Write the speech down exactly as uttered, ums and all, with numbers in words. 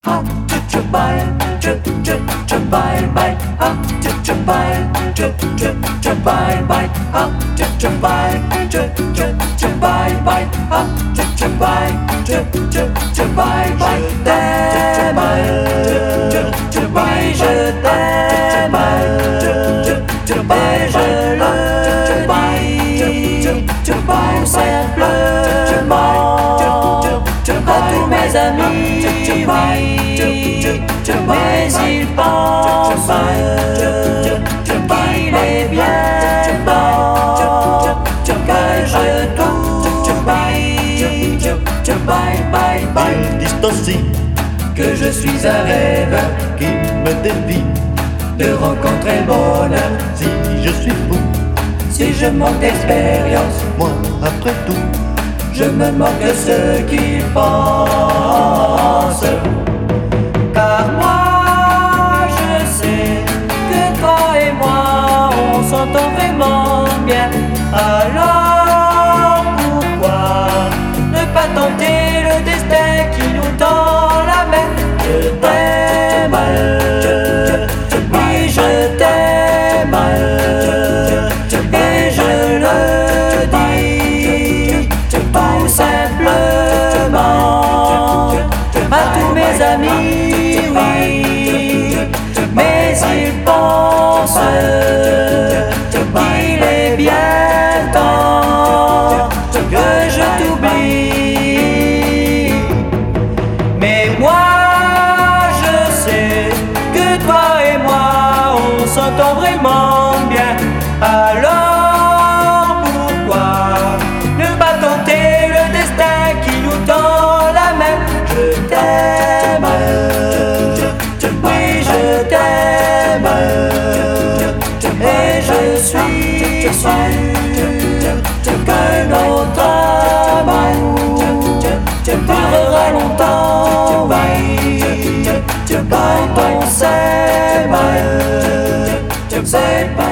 Ah, tu bye, tu tu tu bye bye. Ah, tu tu bye, tu tu tu bye bye. Ah, tu tu bye, tu tu tu bye bye. Ah, tu tu bye, tu tu tu bye bye. T'aimes, tu tu tu bye, je t'aime, tu tu bye, je le dis, tout simplement. À tous mes amis, mais ils pensent qu'il est bien temps que je t'oublie. Bye bye bye. Ils disent aussi Que je suis un rêve qui me défie de rencontrer le bonheur. si je suis fou. Si je manque d'expérience, Moi, après tout, je me moque de ce qu'ils pensent. Car moi je sais que toi et moi on s'entend vraiment bien. Alors pourquoi ne pas tenter le destin qui nous tend la main? Je t'aime, oui je t'aime, et je le dis tout simplement à tous mes amis, oui, mais ils pensent qu'il est bien temps que je t'oublie. Mais moi je sais que toi et moi on s'entend vraiment bien. Alors pourquoi ne pas tenter le destin qui nous tend la main? Je t'aime, oui je t'aime, et je suis sûr que notre amour durera longtemps, oui, quand on s'aime, c'est pas